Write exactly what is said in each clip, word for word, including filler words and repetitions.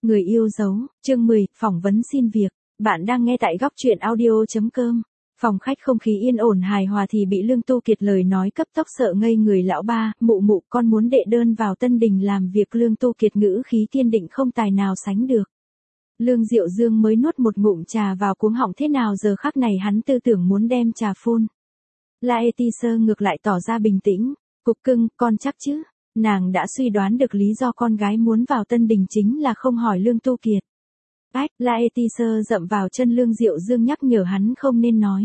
Người yêu dấu, chương mười, phỏng vấn xin việc. Bạn đang nghe tại góc truyện audio.com. Phòng khách không khí yên ổn hài hòa thì bị Lương Tu Kiệt lời nói cấp tốc sợ ngây người. Lão ba, mụ mụ, con muốn đệ đơn vào Tân Đình làm việc. Lương Tu Kiệt ngữ khí kiên định không tài nào sánh được. Lương Diệu Dương mới nuốt một ngụm trà vào cuống họng, thế nào giờ khắc này hắn tư tưởng muốn đem trà phun. Laetitia ngược lại tỏ ra bình tĩnh. Cục cưng, con chắc chứ? Nàng đã suy đoán được lý do con gái muốn vào Tân Đình chính là không hỏi Lương Tu Kiệt. Ách, Laetitia dậm vào chân Lương Diệu Dương nhắc nhở hắn không nên nói.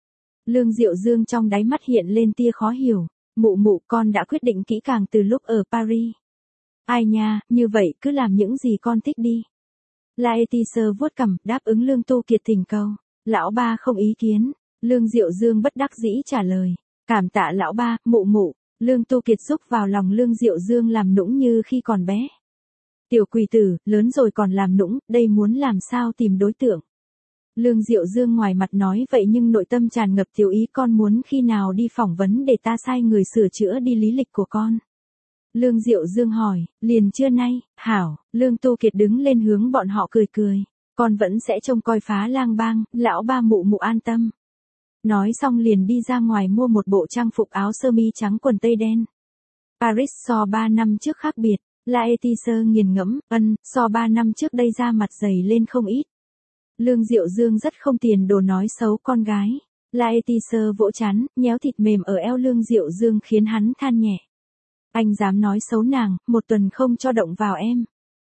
Lương Diệu Dương trong đáy mắt hiện lên tia khó hiểu. Mụ mụ, con đã quyết định kỹ càng từ lúc ở Paris. Ai nha, như vậy cứ làm những gì con thích đi. Laetitia vuốt cằm, đáp ứng Lương Tu Kiệt thỉnh cầu. Lão ba không ý kiến. Lương Diệu Dương bất đắc dĩ trả lời. Cảm tạ lão ba, mụ mụ. Lương Tu Kiệt xúc vào lòng Lương Diệu Dương làm nũng như khi còn bé. Tiểu quỷ tử, lớn rồi còn làm nũng, đây muốn làm sao tìm đối tượng. Lương Diệu Dương ngoài mặt nói vậy nhưng nội tâm tràn ngập tiểu ý, con muốn khi nào đi phỏng vấn để ta sai người sửa chữa đi lý lịch của con. Lương Diệu Dương hỏi, liền trưa nay, hảo. Lương Tu Kiệt đứng lên hướng bọn họ cười cười. Con vẫn sẽ trông coi Phá Lang Bang, lão ba mụ mụ an tâm. Nói xong liền đi ra ngoài mua một bộ trang phục áo sơ mi trắng quần tây đen. Paris so ba năm trước khác biệt. Laetitia nghiền ngẫm, ân, so ba năm trước đây da mặt dày lên không ít. Lương Diệu Dương rất không tiền đồ nói xấu con gái. Laetitia vỗ chán, nhéo thịt mềm ở eo Lương Diệu Dương khiến hắn than nhẹ. Anh dám nói xấu nàng, một tuần không cho động vào em.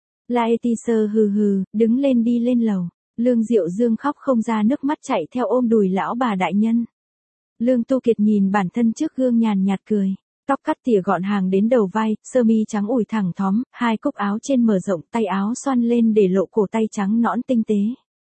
Laetitia hừ hừ, đứng lên đi lên lầu. Lương Diệu Dương khóc không ra nước mắt chạy theo ôm đùi lão bà đại nhân. Lương Tu Kiệt nhìn bản thân trước gương nhàn nhạt cười. Tóc cắt tỉa gọn hàng đến đầu vai, sơ mi trắng ủi thẳng thóm, hai cúc áo trên mở rộng, tay áo xoăn lên để lộ cổ tay trắng nõn tinh tế.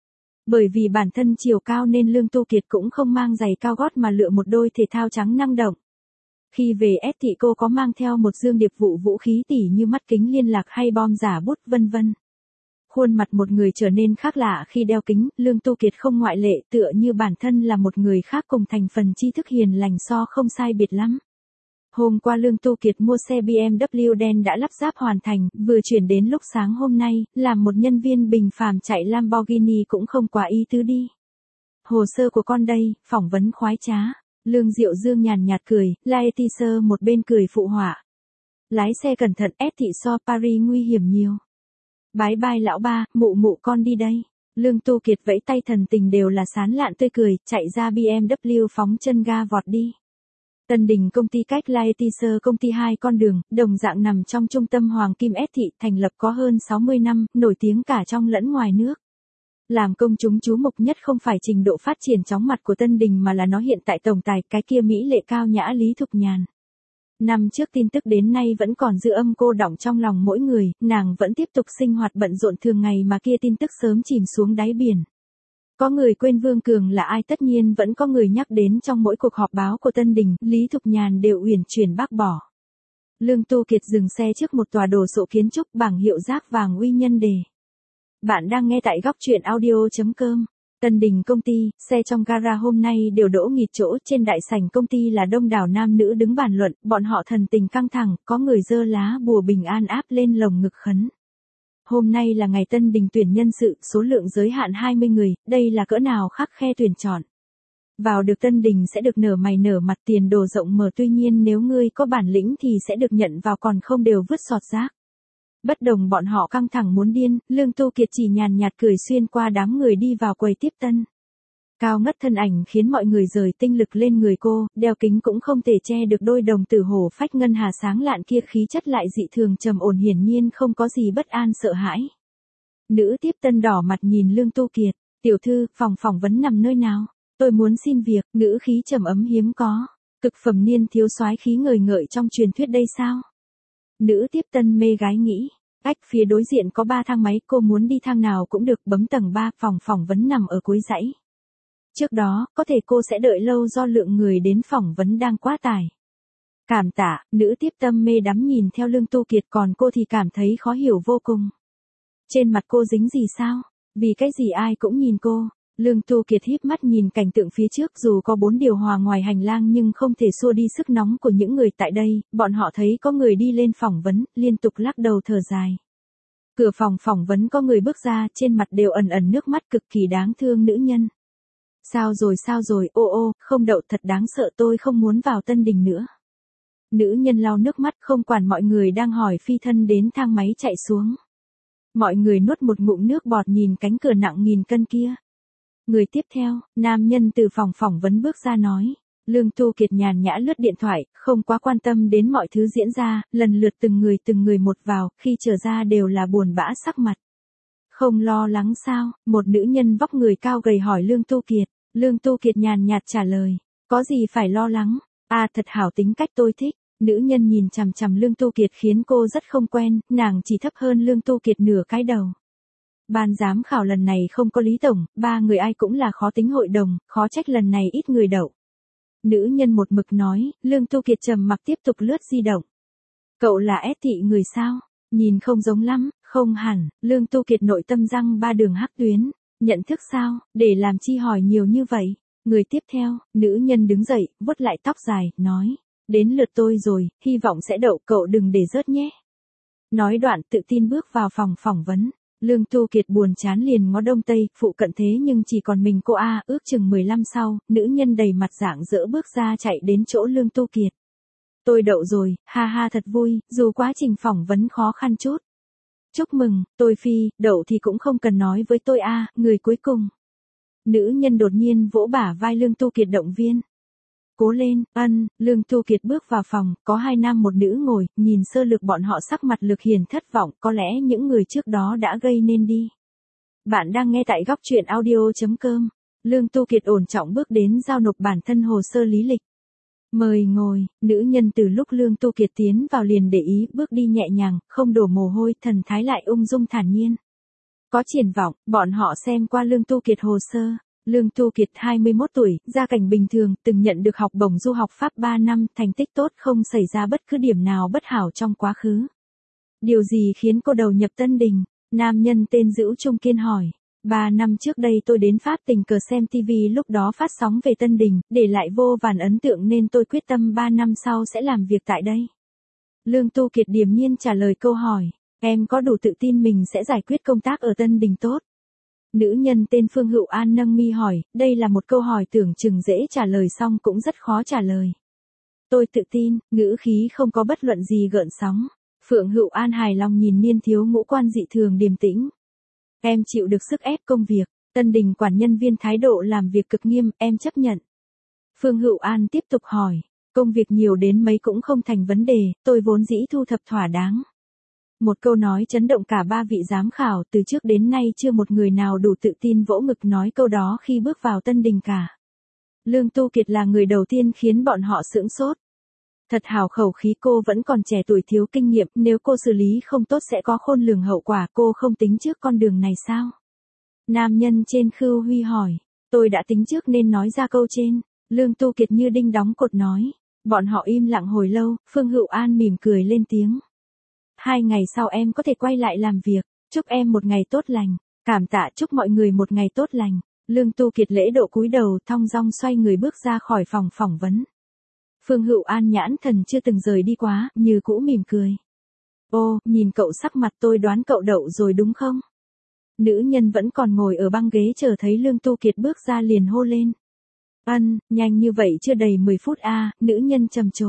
Bởi vì bản thân chiều cao nên Lương Tu Kiệt cũng không mang giày cao gót mà lựa một đôi thể thao trắng năng động. Khi về ét thị cô có mang theo một dương điệp vụ vũ khí tỉ như mắt kính liên lạc hay bom giả bút vân vân. Khuôn mặt một người trở nên khác lạ khi đeo kính, Lương Tu Kiệt không ngoại lệ, tựa như bản thân là một người khác cùng thành phần tri thức hiền lành so không sai biệt lắm. Hôm qua Lương Tu Kiệt mua xe bê em vê đen đã lắp ráp hoàn thành, vừa chuyển đến lúc sáng hôm nay, làm một nhân viên bình phàm chạy Lamborghini cũng không quá ý tứ đi. Hồ sơ của con đây, phỏng vấn khoái trá. Lương Diệu Dương nhàn nhạt cười, Laetitia một bên cười phụ họa. Lái xe cẩn thận, ét thị so Paris nguy hiểm nhiều. Bái bai lão ba, mụ mụ con đi đây. Lương Tu Kiệt vẫy tay, thần tình đều là sán lạn tươi cười, chạy ra bê em vê phóng chân ga vọt đi. Tân Đình công ty cách Laetitia công ty hai con đường, đồng dạng nằm trong trung tâm Hoàng Kim ét thị, thành lập có hơn sáu mươi năm, nổi tiếng cả trong lẫn ngoài nước. Làm công chúng chú mục nhất không phải trình độ phát triển chóng mặt của Tân Đình mà là nó hiện tại tổng tài, cái kia mỹ lệ cao nhã Lý Thục Nhàn. Năm trước tin tức đến nay vẫn còn dư âm cô đọng trong lòng mỗi người, nàng vẫn tiếp tục sinh hoạt bận rộn thường ngày mà kia tin tức sớm chìm xuống đáy biển. Có người quên Vương Cường là ai, tất nhiên vẫn có người nhắc đến trong mỗi cuộc họp báo của Tân Đình, Lý Thục Nhàn đều uyển chuyển bác bỏ. Lương Tu Kiệt dừng xe trước một tòa đồ sộ kiến trúc, bảng hiệu rác vàng uy nhân đề. Bạn đang nghe tại góc truyện audio.com. Tân Đình công ty, xe trong gara hôm nay đều đỗ nghịt chỗ, trên đại sảnh công ty là đông đảo nam nữ đứng bàn luận, bọn họ thần tình căng thẳng, có người giơ lá bùa bình an áp lên lồng ngực khấn. Hôm nay là ngày Tân Đình tuyển nhân sự, số lượng giới hạn hai mươi người, đây là cỡ nào khắc khe tuyển chọn. Vào được Tân Đình sẽ được nở mày nở mặt, tiền đồ rộng mở, tuy nhiên nếu ngươi có bản lĩnh thì sẽ được nhận vào, còn không đều vứt sọt rác. Bất đồng bọn họ căng thẳng muốn điên, Lương Tu Kiệt chỉ nhàn nhạt cười xuyên qua đám người đi vào quầy tiếp tân. Cao ngất thân ảnh khiến mọi người rời tinh lực lên người cô, đeo kính cũng không thể che được đôi đồng tử hổ phách ngân hà sáng lạn kia, khí chất lại dị thường trầm ổn, hiển nhiên không có gì bất an sợ hãi. Nữ tiếp tân đỏ mặt nhìn Lương Tu Kiệt, tiểu thư, phòng phỏng vấn nằm nơi nào? Tôi muốn xin việc, ngữ khí trầm ấm hiếm có. Cực phẩm niên thiếu soái khí ngời ngợi trong truyền thuyết đây sao? Nữ tiếp tân mê gái nghĩ. Cách phía đối diện có ba thang máy, cô muốn đi thang nào cũng được, bấm tầng ba, phòng phỏng vấn nằm ở cuối dãy. Trước đó, có thể cô sẽ đợi lâu do lượng người đến phỏng vấn đang quá tải. Cảm tạ, nữ tiếp tâm mê đắm nhìn theo Lương Tu Kiệt, còn cô thì cảm thấy khó hiểu vô cùng. Trên mặt cô dính gì sao? Vì cái gì ai cũng nhìn cô? Lương Tu Kiệt híp mắt nhìn cảnh tượng phía trước, dù có bốn điều hòa ngoài hành lang nhưng không thể xua đi sức nóng của những người tại đây, bọn họ thấy có người đi lên phỏng vấn, liên tục lắc đầu thở dài. Cửa phòng phỏng vấn có người bước ra, trên mặt đều ẩn ẩn nước mắt, cực kỳ đáng thương nữ nhân. Sao rồi sao rồi, ô ô, không đậu, thật đáng sợ, tôi không muốn vào Tân Đình nữa. Nữ nhân lau nước mắt, không quản mọi người đang hỏi, phi thân đến thang máy chạy xuống. Mọi người nuốt một ngụm nước bọt nhìn cánh cửa nặng nghìn cân kia. Người tiếp theo, nam nhân từ phòng phỏng vấn bước ra nói. Lương Tu Kiệt nhàn nhã lướt điện thoại, không quá quan tâm đến mọi thứ diễn ra, lần lượt từng người từng người một vào, khi trở ra đều là buồn bã sắc mặt. Không lo lắng sao? Một nữ nhân vóc người cao gầy hỏi Lương Tu Kiệt. Lương Tu Kiệt nhàn nhạt trả lời. Có gì phải lo lắng? À, thật hảo tính cách, tôi thích. Nữ nhân nhìn chằm chằm Lương Tu Kiệt khiến cô rất không quen, nàng chỉ thấp hơn Lương Tu Kiệt nửa cái đầu. Ban giám khảo lần này không có Lý Tổng, ba người ai cũng là khó tính hội đồng, khó trách lần này ít người đậu. Nữ nhân một mực nói, Lương Tu Kiệt trầm mặc tiếp tục lướt di động. Cậu là ép thị người sao? Nhìn không giống lắm, không hẳn. Lương Tu Kiệt nội tâm răng ba đường hắc tuyến. Nhận thức sao, để làm chi hỏi nhiều như vậy? Người tiếp theo, nữ nhân đứng dậy, vuốt lại tóc dài, nói. Đến lượt tôi rồi, hy vọng sẽ đậu, cậu đừng để rớt nhé. Nói đoạn tự tin bước vào phòng phỏng vấn. Lương Tu Kiệt buồn chán liền ngó đông tây, phụ cận thế nhưng chỉ còn mình cô A, ước chừng mười lăm sau, nữ nhân đầy mặt rạng rỡ bước ra chạy đến chỗ Lương Tu Kiệt. Tôi đậu rồi, ha ha thật vui, dù quá trình phỏng vấn khó khăn chút. Chúc mừng, tôi phi, đậu thì cũng không cần nói với tôi A, người cuối cùng. Nữ nhân đột nhiên vỗ bả vai Lương Tu Kiệt động viên. Cố lên, ân, Lương Tu Kiệt bước vào phòng, có hai nam một nữ ngồi, nhìn sơ lược bọn họ sắc mặt lực hiền thất vọng, có lẽ những người trước đó đã gây nên đi. Bạn đang nghe tại góc truyện audio.com. Lương Tu Kiệt ổn trọng bước đến giao nộp bản thân hồ sơ lý lịch. Mời ngồi, nữ nhân từ lúc Lương Tu Kiệt tiến vào liền để ý, bước đi nhẹ nhàng, không đổ mồ hôi, thần thái lại ung dung thản nhiên. Có triển vọng, bọn họ xem qua Lương Tu Kiệt hồ sơ. Lương Tu Kiệt hai mươi mốt tuổi, gia cảnh bình thường, từng nhận được học bổng du học Pháp ba năm, thành tích tốt, không xảy ra bất cứ điểm nào bất hảo trong quá khứ. Điều gì khiến cô đầu nhập Tân Đình? Nam nhân tên Dữu Trung Kiên hỏi. Ba năm trước đây tôi đến Pháp tình cờ xem ti vi lúc đó phát sóng về Tân Đình, để lại vô vàn ấn tượng nên tôi quyết tâm ba năm sau sẽ làm việc tại đây. Lương Tu Kiệt điềm nhiên trả lời câu hỏi. Em có đủ tự tin mình sẽ giải quyết công tác ở Tân Đình tốt? Nữ nhân tên Phương Hữu An nâng mi hỏi, đây là một câu hỏi tưởng chừng dễ trả lời xong cũng rất khó trả lời. Tôi tự tin, ngữ khí không có bất luận gì gợn sóng. Phượng Hữu An hài lòng nhìn niên thiếu ngũ quan dị thường điềm tĩnh. Em chịu được sức ép công việc, Tân Đình quản nhân viên thái độ làm việc cực nghiêm, em chấp nhận. Phương Hữu An tiếp tục hỏi, công việc nhiều đến mấy cũng không thành vấn đề, tôi vốn dĩ thu thập thỏa đáng. Một câu nói chấn động cả ba vị giám khảo, từ trước đến nay chưa một người nào đủ tự tin vỗ ngực nói câu đó khi bước vào Tân Đình cả. Lương Tu Kiệt là người đầu tiên khiến bọn họ sửng sốt. Thật hào khẩu khí, cô vẫn còn trẻ tuổi thiếu kinh nghiệm, nếu cô xử lý không tốt sẽ có khôn lường hậu quả, cô không tính trước con đường này sao? Nam nhân trên Khưu Huy hỏi, tôi đã tính trước nên nói ra câu trên. Lương Tu Kiệt như đinh đóng cột nói. Bọn họ im lặng hồi lâu, Phương Hữu An mỉm cười lên tiếng. Hai ngày sau em có thể quay lại làm việc, chúc em một ngày tốt lành, cảm tạ, chúc mọi người một ngày tốt lành. Lương Tu Kiệt lễ độ cúi đầu, thong dong xoay người bước ra khỏi phòng phỏng vấn. Phương Hữu An nhãn thần chưa từng rời đi quá, như cũ mỉm cười. Ô, nhìn cậu sắc mặt, tôi đoán cậu đậu rồi đúng không? Nữ nhân vẫn còn ngồi ở băng ghế chờ thấy Lương Tu Kiệt bước ra liền hô lên. Ân, nhanh như vậy chưa đầy mười phút a, à, nữ nhân trầm trồ.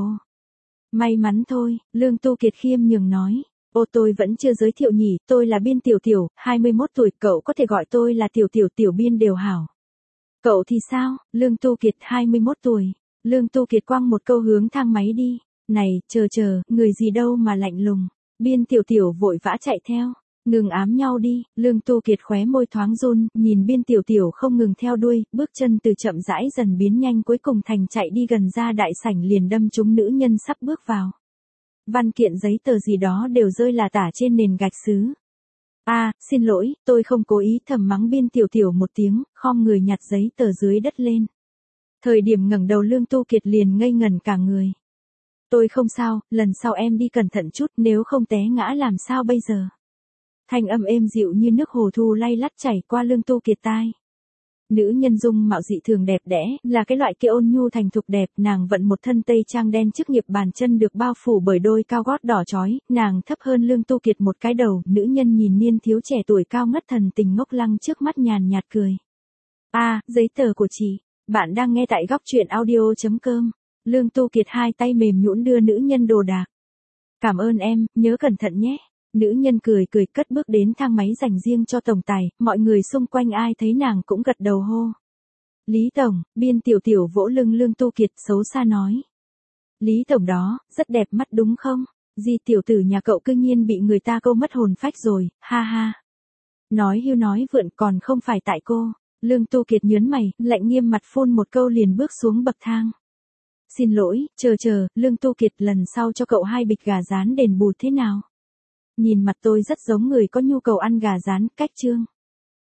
May mắn thôi, Lương Tu Kiệt khiêm nhường nói. Ô, tôi vẫn chưa giới thiệu nhỉ, tôi là Biên Tiểu Tiểu, hai mươi mốt tuổi, cậu có thể gọi tôi là Tiểu Tiểu Tiểu Biên đều hảo. Cậu thì sao? Lương Tu Kiệt hai mươi mốt tuổi. Lương Tu Kiệt quăng một câu hướng thang máy đi. Này, chờ chờ, người gì đâu mà lạnh lùng. Biên Tiểu Tiểu vội vã chạy theo. Ngừng ám nhau đi, Lương Tu Kiệt khóe môi thoáng run, nhìn Biên Tiểu Tiểu không ngừng theo đuôi, bước chân từ chậm rãi dần biến nhanh, cuối cùng thành chạy đi gần ra đại sảnh liền đâm trúng nữ nhân sắp bước vào. Văn kiện giấy tờ gì đó đều rơi là tả trên nền gạch sứ. A, à, xin lỗi, tôi không cố ý, thầm mắng Biên Tiểu Tiểu một tiếng, khom người nhặt giấy tờ dưới đất lên. Thời điểm ngẩng đầu Lương Tu Kiệt liền ngây ngẩn cả người. Tôi không sao, lần sau em đi cẩn thận chút, nếu không té ngã làm sao bây giờ? Thanh âm êm dịu như nước hồ thu lay lắt chảy qua Lương Tu Kiệt tai. Nữ nhân dung mạo dị thường đẹp đẽ, là cái loại kia ôn nhu thành thục đẹp, nàng vận một thân tây trang đen chức nghiệp, bàn chân được bao phủ bởi đôi cao gót đỏ chói, nàng thấp hơn Lương Tu Kiệt một cái đầu, nữ nhân nhìn niên thiếu trẻ tuổi cao ngất thần tình ngốc lăng trước mắt nhàn nhạt cười. A, giấy tờ của chị, bạn đang nghe tại góc truyện audio.com. Lương Tu Kiệt hai tay mềm nhũn đưa nữ nhân đồ đạc. Cảm ơn em, nhớ cẩn thận nhé. Nữ nhân cười cười cất bước đến thang máy dành riêng cho tổng tài, mọi người xung quanh ai thấy nàng cũng gật đầu hô. Lý Tổng, Biên Tiểu Tiểu vỗ lưng Lương Tu Kiệt xấu xa nói. Lý Tổng đó, rất đẹp mắt đúng không? Di tiểu tử nhà cậu cư nhiên bị người ta câu mất hồn phách rồi, ha ha. Nói hưu nói vượn còn không phải tại cô. Lương Tu Kiệt nhớn mày, lạnh nghiêm mặt phun một câu liền bước xuống bậc thang. Xin lỗi, chờ chờ, Lương Tu Kiệt lần sau cho cậu hai bịch gà rán đền bù thế nào? Nhìn mặt tôi rất giống người có nhu cầu ăn gà rán, cách trương.